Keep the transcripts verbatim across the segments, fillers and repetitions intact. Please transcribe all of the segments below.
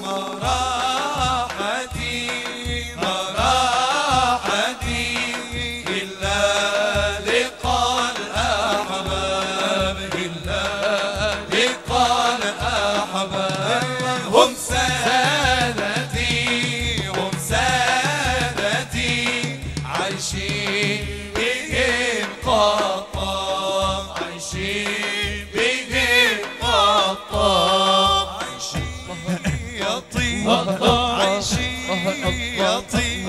راحتي ما راحتي إلا لقاء الأحباب إلا لقاء الأحباب هم سادتي هم سادتي عايشين بهم قطام عايشين بهم قطام عايشين يطيب عايشين يطيب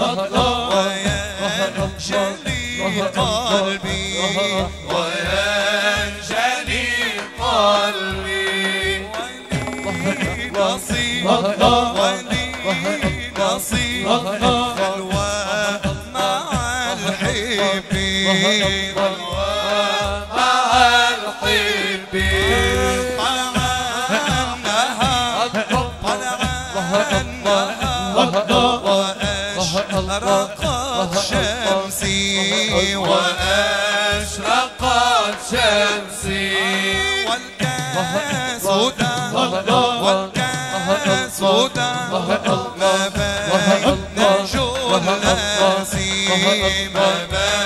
وينجلي قلبي وينجلي قلبي ولي نصيب ولي نصيب خلوة مع الحبيب خلوة مع الحبيب طلع النهار طلع النهار وأشرقت شمسي وأشرقت شمسي والكاس هدى والكاس هدى ما بين نجوم ناسي ما بين